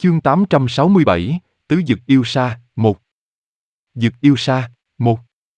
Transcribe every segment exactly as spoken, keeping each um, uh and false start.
Chương tám trăm sáu mươi bảy, Tứ Dực Yêu Sa, một. Dực Yêu Sa, một.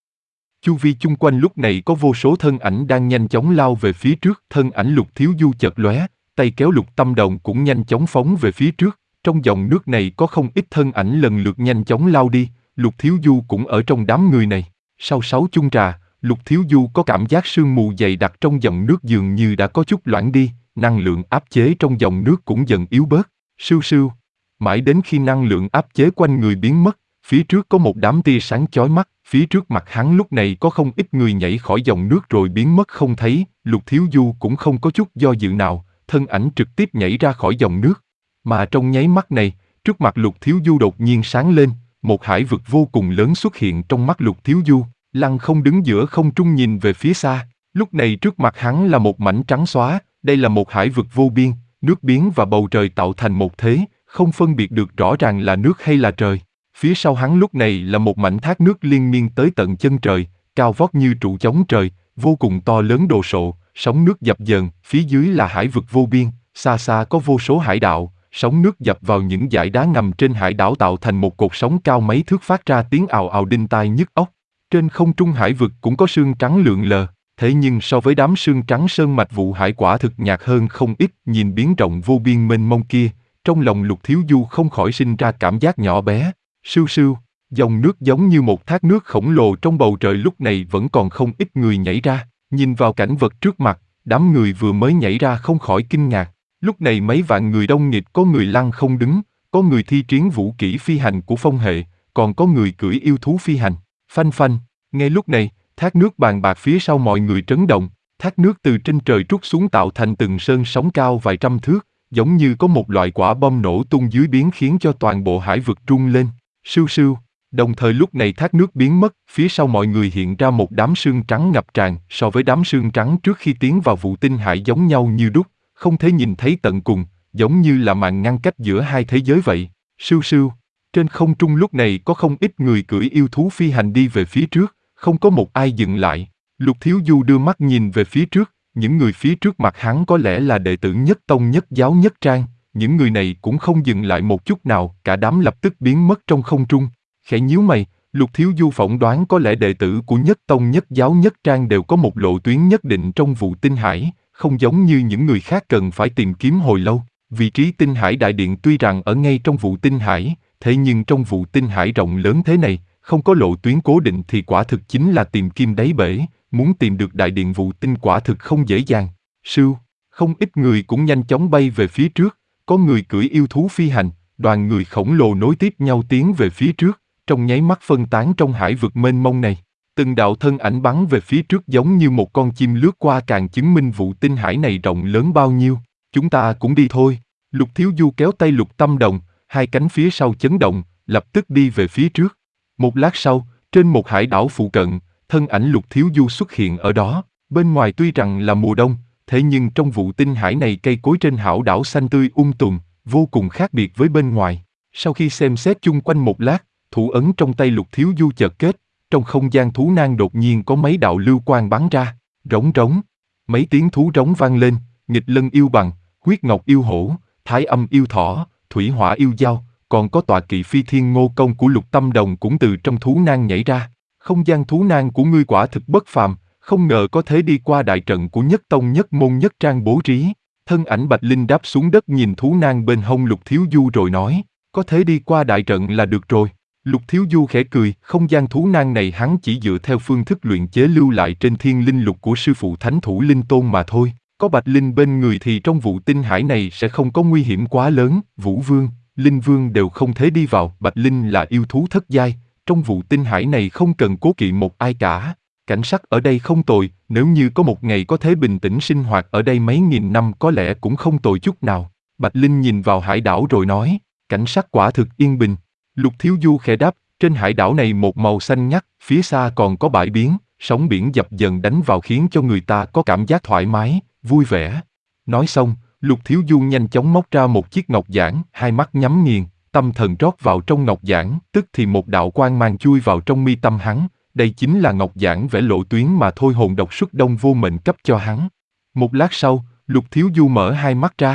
Chu vi chung quanh lúc này có vô số thân ảnh đang nhanh chóng lao về phía trước, thân ảnh Lục Thiếu Du chợt lóe, tay kéo Lục Tâm Đồng cũng nhanh chóng phóng về phía trước, trong dòng nước này có không ít thân ảnh lần lượt nhanh chóng lao đi, Lục Thiếu Du cũng ở trong đám người này. Sau sáu chung trà, Lục Thiếu Du có cảm giác sương mù dày đặc trong dòng nước dường như đã có chút loãng đi, năng lượng áp chế trong dòng nước cũng dần yếu bớt, sưu sưu. Mãi đến khi năng lượng áp chế quanh người biến mất, phía trước có một đám tia sáng chói mắt, phía trước mặt hắn lúc này có không ít người nhảy khỏi dòng nước rồi biến mất không thấy, Lục Thiếu Du cũng không có chút do dự nào, thân ảnh trực tiếp nhảy ra khỏi dòng nước. Mà trong nháy mắt này, trước mặt Lục Thiếu Du đột nhiên sáng lên, một hải vực vô cùng lớn xuất hiện trong mắt Lục Thiếu Du, lăng không đứng giữa không trung nhìn về phía xa, lúc này trước mặt hắn là một mảnh trắng xóa, đây là một hải vực vô biên, nước biển và bầu trời tạo thành một thế, không phân biệt được rõ ràng là nước hay là trời. Phía sau hắn lúc này là một mảnh thác nước liên miên tới tận chân trời, cao vót như trụ chống trời, vô cùng to lớn đồ sộ, sóng nước dập dờn, phía dưới là hải vực vô biên, xa xa có vô số hải đảo, sóng nước dập vào những dải đá ngầm trên hải đảo tạo thành một cột sóng cao mấy thước phát ra tiếng ào ào đinh tai nhức óc. Trên không trung hải vực cũng có sương trắng lượn lờ, thế nhưng so với đám sương trắng sơn mạch vụ hải quả thực nhạt hơn không ít, nhìn biển rộng vô biên mênh mông kia, trong lòng Lục Thiếu Du không khỏi sinh ra cảm giác nhỏ bé. Sưu sưu, dòng nước giống như một thác nước khổng lồ trong bầu trời lúc này vẫn còn không ít người nhảy ra, nhìn vào cảnh vật trước mặt, đám người vừa mới nhảy ra không khỏi kinh ngạc, lúc này mấy vạn người đông nghịt, có người lăn không đứng, có người thi triển vũ kỹ phi hành của phong hệ, còn có người cưỡi yêu thú phi hành, phanh phanh, ngay lúc này, thác nước bàn bạc phía sau mọi người trấn động, thác nước từ trên trời trút xuống tạo thành từng sơn sóng cao vài trăm thước, giống như có một loại quả bom nổ tung dưới biển khiến cho toàn bộ hải vực rung lên. Sưu sưu, đồng thời lúc này thác nước biến mất, phía sau mọi người hiện ra một đám sương trắng ngập tràn, so với đám sương trắng trước khi tiến vào vụ tinh hải giống nhau như đúc, không thể nhìn thấy tận cùng, giống như là màn ngăn cách giữa hai thế giới vậy. Sưu sưu, trên không trung lúc này có không ít người cưỡi yêu thú phi hành đi về phía trước, không có một ai dừng lại. Lục Thiếu Du đưa mắt nhìn về phía trước, những người phía trước mặt hắn có lẽ là đệ tử Nhất Tông Nhất Giáo Nhất Trang. Những người này cũng không dừng lại một chút nào, cả đám lập tức biến mất trong không trung. Khẽ nhíu mày, Lục Thiếu Du phỏng đoán có lẽ đệ tử của Nhất Tông Nhất Giáo Nhất Trang đều có một lộ tuyến nhất định trong vụ tinh hải, không giống như những người khác cần phải tìm kiếm hồi lâu. Vị trí tinh hải đại điện tuy rằng ở ngay trong vụ tinh hải, thế nhưng trong vụ tinh hải rộng lớn thế này, không có lộ tuyến cố định thì quả thực chính là tìm kim đáy bể, muốn tìm được đại điện vụ tinh quả thực không dễ dàng. Sưu, không ít người cũng nhanh chóng bay về phía trước. Có người cưỡi yêu thú phi hành, đoàn người khổng lồ nối tiếp nhau tiến về phía trước, trong nháy mắt phân tán trong hải vực mênh mông này. Từng đạo thân ảnh bắn về phía trước giống như một con chim lướt qua càng chứng minh vụ tinh hải này rộng lớn bao nhiêu. Chúng ta cũng đi thôi. Lục Thiếu Du kéo tay Lục Tâm Đồng, hai cánh phía sau chấn động, lập tức đi về phía trước. Một lát sau, trên một hải đảo phụ cận, thân ảnh Lục Thiếu Du xuất hiện ở đó. Bên ngoài tuy rằng là mùa đông, thế nhưng trong vụ tinh hải này cây cối trên hảo đảo xanh tươi um tùm, vô cùng khác biệt với bên ngoài. Sau khi xem xét chung quanh một lát, thủ ấn trong tay Lục Thiếu Du chợt kết, trong không gian thú nang đột nhiên có mấy đạo lưu quang bắn ra, rống rống. Mấy tiếng thú rống vang lên, nghịch lân yêu bằng, huyết ngọc yêu hổ, thái âm yêu thỏ, thủy hỏa yêu dao, còn có tọa kỵ phi thiên ngô công của Lục Tâm Đồng cũng từ trong thú nang nhảy ra. Không gian thú nang của ngươi quả thực bất phàm, không ngờ có thể đi qua đại trận của Nhất Tông Nhất Môn Nhất Trang bố trí. Thân ảnh Bạch Linh đáp xuống đất nhìn thú nang bên hông Lục Thiếu Du rồi nói, có thể đi qua đại trận là được rồi. Lục Thiếu Du khẽ cười, không gian thú nang này hắn chỉ dựa theo phương thức luyện chế lưu lại trên thiên linh lục của sư phụ Thánh Thủ Linh Tôn mà thôi. Có Bạch Linh bên người thì trong vụ tinh hải này sẽ không có nguy hiểm quá lớn, Vũ Vương, Linh Vương đều không thể đi vào. Bạch Linh là yêu thú thất giai, trong vụ tinh hải này không cần cố kỵ một ai cả. Cảnh sắc ở đây không tồi, nếu như có một ngày có thể bình tĩnh sinh hoạt ở đây mấy nghìn năm có lẽ cũng không tồi chút nào. Bạch Linh nhìn vào hải đảo rồi nói, cảnh sắc quả thực yên bình. Lục Thiếu Du khẽ đáp, trên hải đảo này một màu xanh ngắt, phía xa còn có bãi biển, sóng biển dập dần đánh vào khiến cho người ta có cảm giác thoải mái, vui vẻ. Nói xong, Lục Thiếu Du nhanh chóng móc ra một chiếc ngọc giản, hai mắt nhắm nghiền, tâm thần rót vào trong ngọc giản, tức thì một đạo quang mang chui vào trong mi tâm hắn. Đây chính là ngọc giản vẽ lộ tuyến mà Thôi Hồn Độc Xuất Đông Vô Mệnh cấp cho hắn. Một lát sau, Lục Thiếu Du mở hai mắt ra,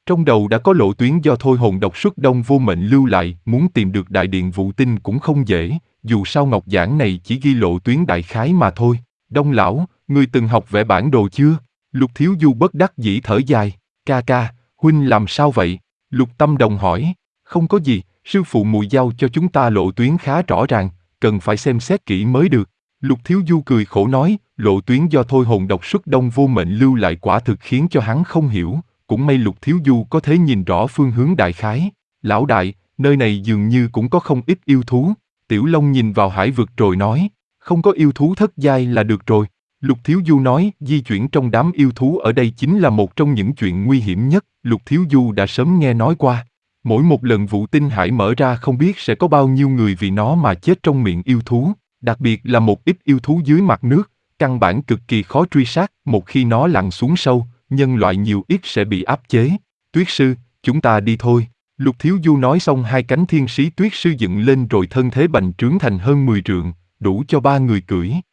Trong đầu đã có lộ tuyến do thôi hồn độc xuất Đông Vô Mệnh lưu lại, muốn tìm được đại điện Vụ Tinh cũng không dễ, dù sao ngọc giản này chỉ ghi lộ tuyến đại khái mà thôi. Đông lão, ngươi từng học vẽ bản đồ chưa? Lục Thiếu Du bất đắc dĩ thở dài. Ca ca, huynh làm sao vậy? Lục Tâm Đồng hỏi. Không có gì, sư phụ mùi giao cho chúng ta lộ tuyến khá rõ ràng, cần phải xem xét kỹ mới được. Lục Thiếu Du cười khổ nói, lộ tuyến do thôi hồn độc xuất Đông Vô Mệnh lưu lại quả thực khiến cho hắn không hiểu, cũng may Lục Thiếu Du có thể nhìn rõ phương hướng đại khái. Lão đại, nơi này dường như cũng có không ít yêu thú. Tiểu Long nhìn vào hải vực rồi nói, không có yêu thú thất giai là được rồi. Lục Thiếu Du nói, di chuyển trong đám yêu thú ở đây chính là một trong những chuyện nguy hiểm nhất, Lục Thiếu Du đã sớm nghe nói qua. Mỗi một lần Vụ Tinh Hải mở ra không biết sẽ có bao nhiêu người vì nó mà chết trong miệng yêu thú, đặc biệt là một ít yêu thú dưới mặt nước, căn bản cực kỳ khó truy sát, một khi nó lặn xuống sâu, nhân loại nhiều ít sẽ bị áp chế. Tuyết sư, chúng ta đi thôi. Lục Thiếu Du nói xong hai cánh thiên sĩ tuyết sư dựng lên rồi thân thế bành trướng thành hơn mười trượng, đủ cho ba người cưỡi.